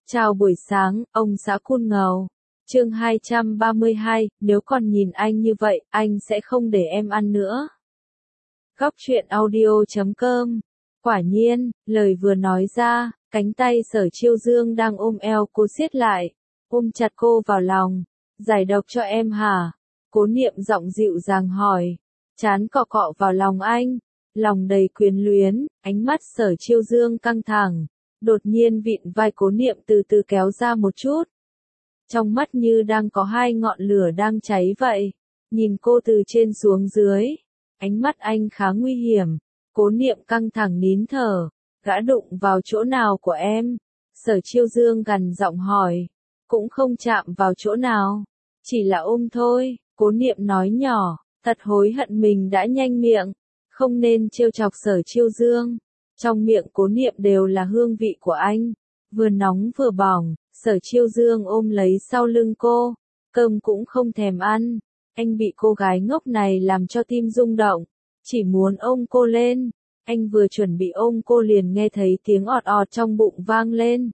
Chào buổi sáng, ông xã Cun Ngầu. Chương 232, nếu còn nhìn anh như vậy, anh sẽ không để em ăn nữa. Góc truyện audio.com. Quả nhiên, lời vừa nói ra, cánh tay Sở Chiêu Dương đang ôm eo cô siết lại, ôm chặt cô vào lòng. Giải độc cho em hả? Cố Niệm giọng dịu dàng hỏi. Trán cọ cọ vào lòng anh, lòng đầy quyến luyến, ánh mắt Sở Chiêu Dương căng thẳng. Đột nhiên vịn vai Cố Niệm từ từ kéo ra một chút. Trong mắt như đang có hai ngọn lửa đang cháy vậy. Nhìn cô từ trên xuống dưới. Ánh mắt anh khá nguy hiểm. Cố Niệm căng thẳng nín thở. Gã đụng vào chỗ nào của em? Sở Chiêu Dương gằn giọng hỏi. Cũng không chạm vào chỗ nào. Chỉ là ôm thôi. Cố Niệm nói nhỏ. Thật hối hận mình đã nhanh miệng. Không nên trêu chọc Sở Chiêu Dương. Trong miệng Cố Niệm đều là hương vị của anh. Vừa nóng vừa bỏng, Sở Chiêu Dương ôm lấy sau lưng cô. Cơm cũng không thèm ăn. Anh bị cô gái ngốc này làm cho tim rung động. Chỉ muốn ôm cô lên. Anh vừa chuẩn bị ôm cô liền nghe thấy tiếng ọt ọt trong bụng vang lên.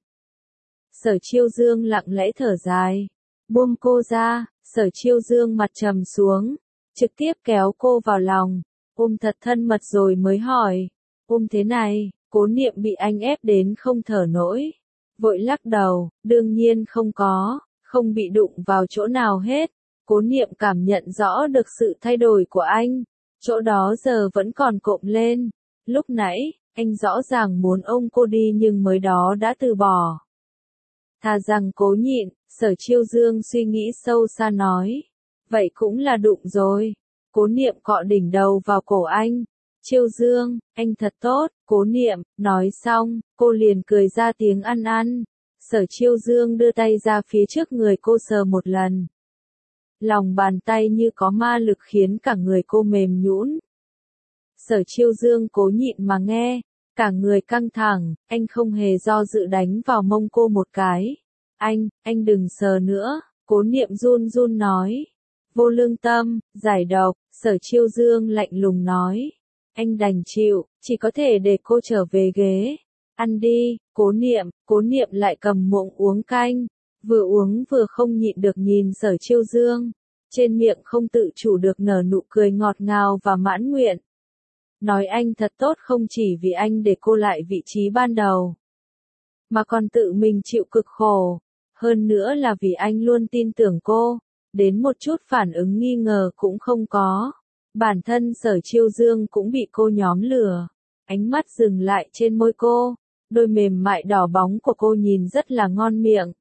Sở Chiêu Dương lặng lẽ thở dài. Buông cô ra, Sở Chiêu Dương mặt trầm xuống. Trực tiếp kéo cô vào lòng. Ôm thật thân mật rồi mới hỏi. Ôm thế này, Cố Niệm bị anh ép đến không thở nổi. Vội lắc đầu, đương nhiên không có, không bị đụng vào chỗ nào hết. Cố Niệm cảm nhận rõ được sự thay đổi của anh. Chỗ đó giờ vẫn còn cộm lên. Lúc nãy, anh rõ ràng muốn ôm cô đi nhưng mới đó đã từ bỏ. Thà rằng cố nhịn, Sở Chiêu Dương suy nghĩ sâu xa nói. Vậy cũng là đụng rồi. Cố Niệm cọ đỉnh đầu vào cổ anh. Chiêu Dương, anh thật tốt, Cố Niệm, nói xong, cô liền cười ra tiếng ăn ăn. Sở Chiêu Dương đưa tay ra phía trước người cô sờ một lần. Lòng bàn tay như có ma lực khiến cả người cô mềm nhũn. Sở Chiêu Dương cố nhịn mà nghe, cả người căng thẳng, anh không hề do dự đánh vào mông cô một cái. Anh đừng sờ nữa, Cố Niệm run run nói. Vô lương tâm, giải độc, Sở Chiêu Dương lạnh lùng nói. Anh đành chịu, chỉ có thể để cô trở về ghế. Ăn đi, Cố Niệm lại cầm muỗng uống canh. Vừa uống vừa không nhịn được nhìn Sở Chiêu Dương. Trên miệng không tự chủ được nở nụ cười ngọt ngào và mãn nguyện. Nói anh thật tốt không chỉ vì anh để cô lại vị trí ban đầu. Mà còn tự mình chịu cực khổ. Hơn nữa là vì anh luôn tin tưởng cô. Đến một chút phản ứng nghi ngờ cũng không có. Bản thân Sở Chiêu Dương cũng bị cô nhóm lừa. Ánh mắt dừng lại trên môi cô. Đôi mềm mại đỏ bóng của cô nhìn rất là ngon miệng.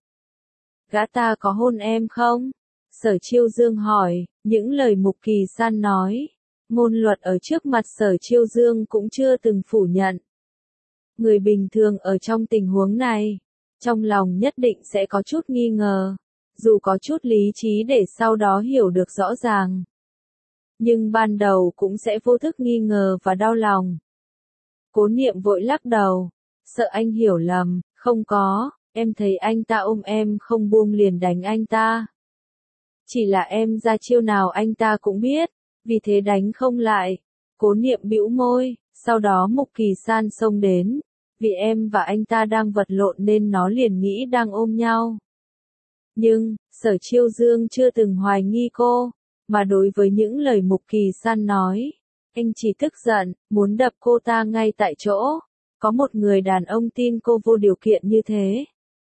Gã ta có hôn em không? Sở Chiêu Dương hỏi, những lời Mục Kỳ San nói. Ngôn luật ở trước mặt Sở Chiêu Dương cũng chưa từng phủ nhận. Người bình thường ở trong tình huống này, trong lòng nhất định sẽ có chút nghi ngờ. Dù có chút lý trí để sau đó hiểu được rõ ràng. Nhưng ban đầu cũng sẽ vô thức nghi ngờ và đau lòng. Cố Niệm vội lắc đầu. Sợ anh hiểu lầm, không có, em thấy anh ta ôm em không buông liền đánh anh ta. Chỉ là em ra chiêu nào anh ta cũng biết, vì thế đánh không lại. Cố Niệm bĩu môi, sau đó Mục Kỳ San xông đến. Vì em và anh ta đang vật lộn nên nó liền nghĩ đang ôm nhau. Nhưng, Sở Chiêu Dương chưa từng hoài nghi cô. Mà đối với những lời Mục Kỳ San nói, anh chỉ tức giận, muốn đập cô ta ngay tại chỗ. Có một người đàn ông tin cô vô điều kiện như thế.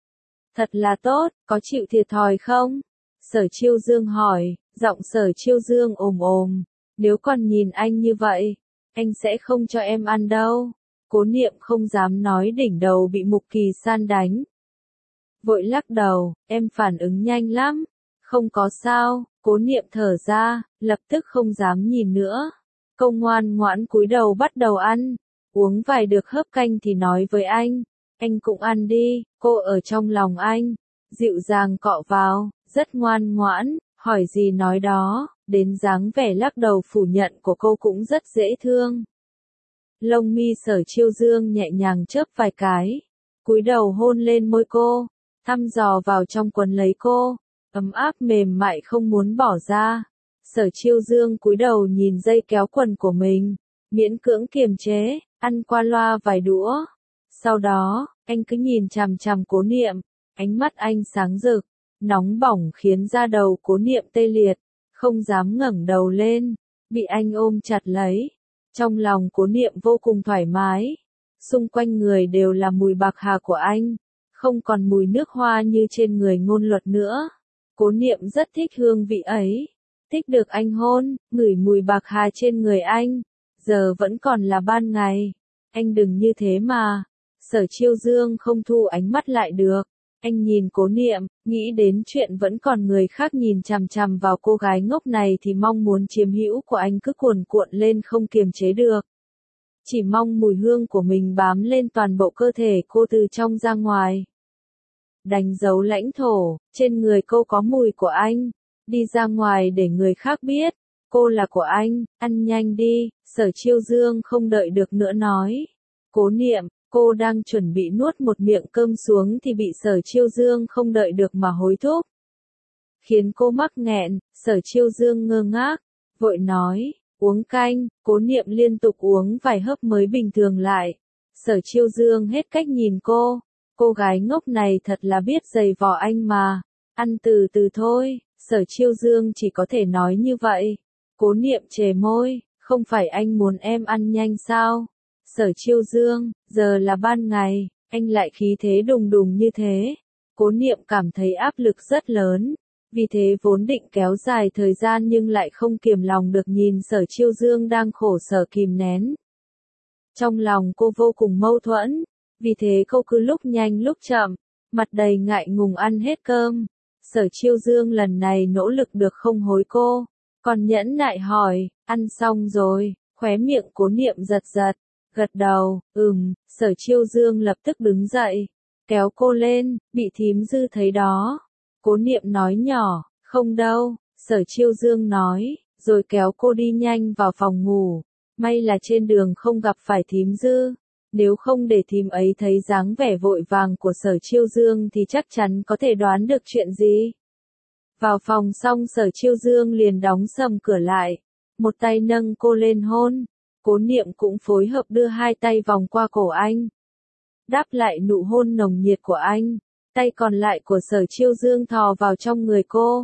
Thật là tốt, có chịu thiệt thòi không? Sở Chiêu Dương hỏi, giọng Sở Chiêu Dương ồm ồm. Nếu còn nhìn anh như vậy, anh sẽ không cho em ăn đâu. Cố Niệm không dám nói đỉnh đầu bị Mục Kỳ San đánh. Vội lắc đầu, em phản ứng nhanh lắm. Không có sao, Cố Niệm thở ra, lập tức không dám nhìn nữa. Cô ngoan ngoãn cúi đầu bắt đầu ăn. Uống vài được hớp canh thì nói với anh cũng ăn đi, cô ở trong lòng anh. Dịu dàng cọ vào, rất ngoan ngoãn, hỏi gì nói đó, đến dáng vẻ lắc đầu phủ nhận của cô cũng rất dễ thương. Lông mi Sở Chiêu Dương nhẹ nhàng chớp vài cái, cúi đầu hôn lên môi cô, thăm dò vào trong quần lấy cô, ấm áp mềm mại không muốn bỏ ra. Sở Chiêu Dương cúi đầu nhìn dây kéo quần của mình, miễn cưỡng kiềm chế, ăn qua loa vài đũa. Sau đó, anh cứ nhìn chằm chằm Cố Niệm, Ánh mắt anh sáng rực, nóng bỏng khiến da đầu Cố Niệm tê liệt, không dám ngẩng đầu lên, bị anh ôm chặt lấy. Trong lòng Cố Niệm vô cùng thoải mái, xung quanh người đều là mùi bạc hà của anh, không còn mùi nước hoa như trên người Ngôn Luật nữa. Cố Niệm rất thích hương vị ấy, thích được anh hôn, ngửi mùi bạc hà trên người anh. Giờ vẫn còn là ban ngày, anh đừng như thế mà. Sở Chiêu Dương không thu ánh mắt lại được. Anh nhìn Cố Niệm, nghĩ đến chuyện vẫn còn người khác nhìn chằm chằm vào cô gái ngốc này thì mong muốn chiếm hữu của anh cứ cuồn cuộn lên không kiềm chế được. Chỉ mong mùi hương của mình bám lên toàn bộ cơ thể cô từ trong ra ngoài. Đánh dấu lãnh thổ, trên người cô có mùi của anh. Đi ra ngoài để người khác biết, cô là của anh, ăn nhanh đi. Sở Chiêu Dương không đợi được nữa nói. Cố Niệm, cô đang chuẩn bị nuốt một miệng cơm xuống thì bị Sở Chiêu Dương không đợi được mà hối thúc. Khiến cô mắc nghẹn, Sở Chiêu Dương ngơ ngác, vội nói, uống canh. Cố Niệm liên tục uống vài hớp mới bình thường lại. Sở Chiêu Dương hết cách nhìn cô gái ngốc này thật là biết giày vò anh mà. Ăn từ từ thôi. Sở Chiêu Dương chỉ có thể nói như vậy. Cố Niệm chề môi, không phải anh muốn em ăn nhanh sao? Sở Chiêu Dương, giờ là ban ngày, anh lại khí thế đùng đùng như thế. Cố Niệm cảm thấy áp lực rất lớn, vì thế vốn định kéo dài thời gian nhưng lại không kiềm lòng được nhìn Sở Chiêu Dương đang khổ sở kìm nén. Trong lòng cô vô cùng mâu thuẫn, vì thế cô cứ lúc nhanh lúc chậm, mặt đầy ngại ngùng ăn hết cơm. Sở Chiêu Dương lần này nỗ lực được không hối cô, còn nhẫn nại hỏi, ăn xong rồi. Khóe miệng Cố Niệm giật giật, gật đầu, Sở Chiêu Dương lập tức đứng dậy, kéo cô lên, bị thím Dư thấy đó. Cố Niệm nói nhỏ, không đâu. Sở Chiêu Dương nói, rồi kéo cô đi nhanh vào phòng ngủ. May là trên đường không gặp phải thím Dư, nếu không để thím ấy thấy dáng vẻ vội vàng của Sở Chiêu Dương thì chắc chắn có thể đoán được chuyện gì. Vào phòng xong Sở Chiêu Dương liền đóng sầm cửa lại, một tay nâng cô lên hôn. Cố Niệm cũng phối hợp đưa hai tay vòng qua cổ anh, đáp lại nụ hôn nồng nhiệt của anh. Tay còn lại của Sở Chiêu Dương thò vào trong người cô,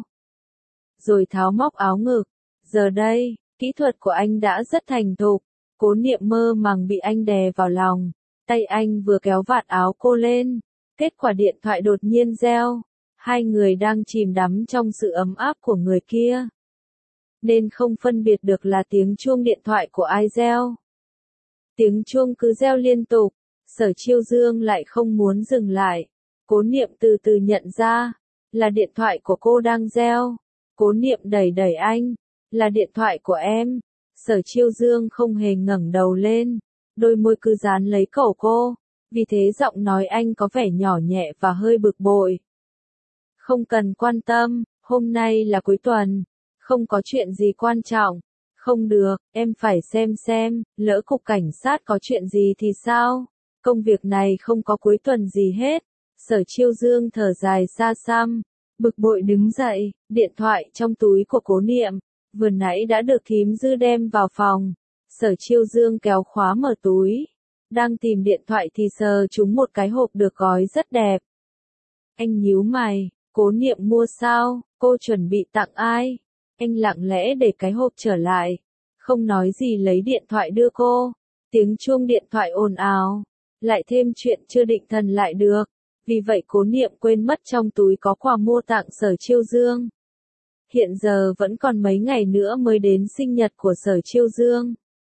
rồi tháo móc áo ngực. Giờ đây, kỹ thuật của anh đã rất thành thục. Cố Niệm mơ màng bị anh đè vào lòng, tay anh vừa kéo vạt áo cô lên, kết quả điện thoại đột nhiên reo. Hai người đang chìm đắm trong sự ấm áp của người kia, nên không phân biệt được là tiếng chuông điện thoại của ai reo. Tiếng chuông cứ reo liên tục, Sở Chiêu Dương lại không muốn dừng lại. Cố Niệm từ từ nhận ra, là điện thoại của cô đang reo. Cố Niệm đẩy đẩy anh, là điện thoại của em. Sở Chiêu Dương không hề ngẩng đầu lên, đôi môi cứ dán lấy cổ cô, vì thế giọng nói anh có vẻ nhỏ nhẹ và hơi bực bội. Không cần quan tâm, hôm nay là cuối tuần, không có chuyện gì quan trọng. Không được, em phải xem, lỡ cục cảnh sát có chuyện gì thì sao? Công việc này không có cuối tuần gì hết. Sở Chiêu Dương thở dài xa xăm, bực bội đứng dậy, điện thoại trong túi của Cố Niệm, vừa nãy đã được thím Dư đem vào phòng. Sở Chiêu Dương kéo khóa mở túi, đang tìm điện thoại thì sờ trúng một cái hộp được gói rất đẹp. Anh nhíu mày, Cố Niệm mua sao, cô chuẩn bị tặng ai? Anh lặng lẽ để cái hộp trở lại, không nói gì lấy điện thoại đưa cô. Tiếng chuông điện thoại ồn ào, lại thêm chuyện chưa định thần lại được. Vì vậy Cố Niệm quên mất trong túi có quà mua tặng Sở Chiêu Dương. Hiện giờ vẫn còn mấy ngày nữa mới đến sinh nhật của Sở Chiêu Dương.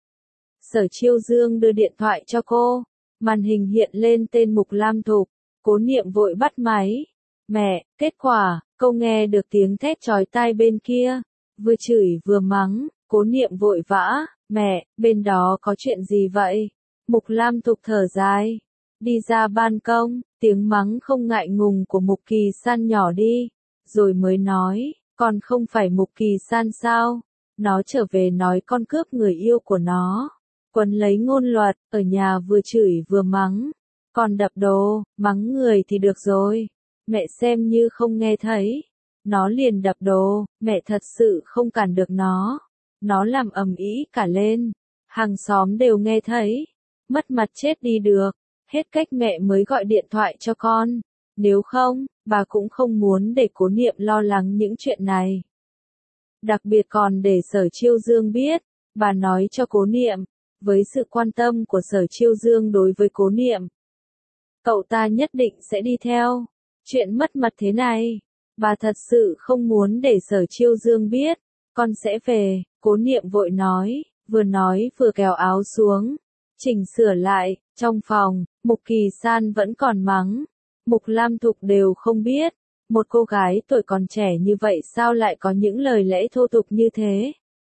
Sở Chiêu Dương đưa điện thoại cho cô, màn hình hiện lên tên Mục Lam Thục. Cố Niệm vội bắt máy. Mẹ, kết quả, cô nghe được tiếng thét chói tai bên kia, vừa chửi vừa mắng. Cố Niệm vội vã, mẹ, bên đó có chuyện gì vậy? Mục Lam Thục thở dài, đi ra ban công, tiếng mắng không ngại ngùng của Mục Kỳ San nhỏ đi, rồi mới nói, con không phải Mục Kỳ San sao? Nó trở về nói con cướp người yêu của nó, quấn lấy Ngôn Luật, ở nhà vừa chửi vừa mắng, còn đập đồ, mắng người thì được rồi, mẹ xem như không nghe thấy. Nó liền đập đồ, mẹ thật sự không cản được nó làm ầm ĩ cả lên, hàng xóm đều nghe thấy, mất mặt chết đi được, hết cách mẹ mới gọi điện thoại cho con, Nếu không, bà cũng không muốn để Cố Niệm lo lắng những chuyện này. Đặc biệt còn để Sở Chiêu Dương biết, bà nói cho Cố Niệm, với sự quan tâm của Sở Chiêu Dương đối với Cố Niệm, cậu ta nhất định sẽ đi theo. Chuyện mất mặt thế này, bà thật sự không muốn để Sở Chiêu Dương biết. Con sẽ về, Cố Niệm vội nói vừa kéo áo xuống, chỉnh sửa lại. Trong phòng, Mục Kỳ San vẫn còn mắng. Mục Lam Thục đều không biết, một cô gái tuổi còn trẻ như vậy sao lại có những lời lẽ thô tục như thế.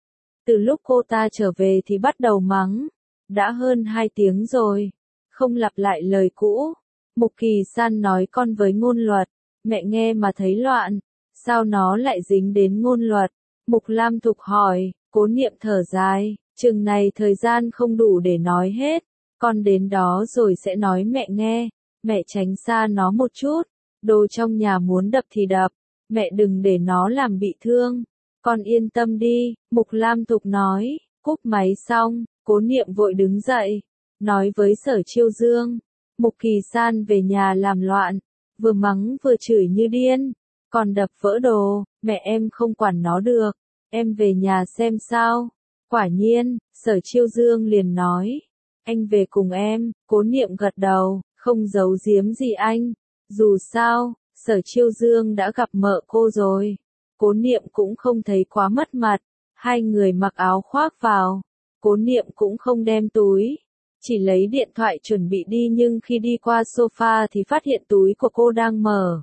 Từ lúc cô ta trở về thì bắt đầu mắng, đã hơn 2 tiếng rồi, không lặp lại lời cũ. Mục Kỳ San nói con với ngôn luật, mẹ nghe mà thấy loạn, sao nó lại dính đến ngôn luật? Mục Lam Thục hỏi. Cố Niệm thở dài, chừng này thời gian không đủ để nói hết, con đến đó rồi sẽ nói mẹ nghe, mẹ tránh xa nó một chút, đồ trong nhà muốn đập thì đập, mẹ đừng để nó làm bị thương, con yên tâm đi. Mục Lam Thục nói. Cúp máy xong, Cố Niệm vội đứng dậy, nói với Sở Chiêu Dương, Mục Kỳ San về nhà làm loạn, vừa mắng vừa chửi như điên, còn đập vỡ đồ, mẹ em không quản nó được, em về nhà xem sao. Quả nhiên, Sở Chiêu Dương liền nói, anh về cùng em. Cố Niệm gật đầu, không giấu giếm gì anh, dù sao, Sở Chiêu Dương đã gặp mợ cô rồi. Cố Niệm cũng không thấy quá mất mặt, hai người mặc áo khoác vào, Cố Niệm cũng không đem túi, chỉ lấy điện thoại chuẩn bị đi, nhưng khi đi qua sofa thì phát hiện túi của cô đang mở.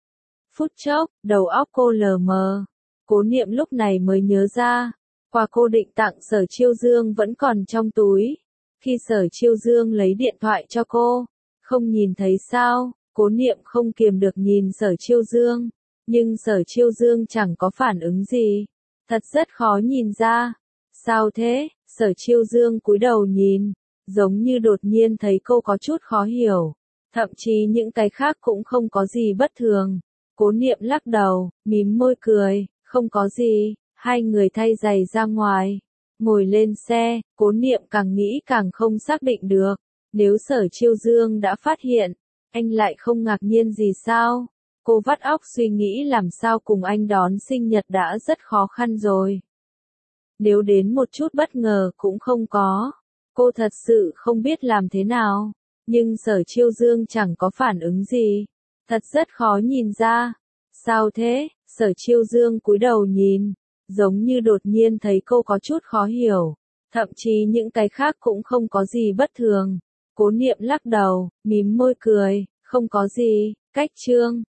Phút chốc, đầu óc cô lờ mờ. Cố Niệm lúc này mới nhớ ra, quà cô định tặng Sở Chiêu Dương vẫn còn trong túi. Khi Sở Chiêu Dương lấy điện thoại cho cô, không nhìn thấy sao? Cố Niệm không kiềm được nhìn Sở Chiêu Dương, nhưng Sở Chiêu Dương chẳng có phản ứng gì. Thật rất khó nhìn ra. Sao thế? Sở Chiêu Dương cúi đầu nhìn, giống như đột nhiên thấy cô có chút khó hiểu. Thậm chí những cái khác cũng không có gì bất thường. Cố Niệm lắc đầu, mím môi cười, không có gì. Hai người thay giày ra ngoài, ngồi lên xe. Cố Niệm càng nghĩ càng không xác định được, nếu Sở Chiêu Dương đã phát hiện, anh lại không ngạc nhiên gì sao? Cô vắt óc suy nghĩ làm sao cùng anh đón sinh nhật đã rất khó khăn rồi. Nếu đến một chút bất ngờ cũng không có, cô thật sự không biết làm thế nào. Nhưng Sở Chiêu Dương chẳng có phản ứng gì, thật rất khó nhìn ra. Sao thế? Sở Chiêu Dương cúi đầu nhìn, giống như đột nhiên thấy cô có chút khó hiểu, thậm chí những cái khác cũng không có gì bất thường. Cố Niệm lắc đầu, mím môi cười, không có gì. Cách chương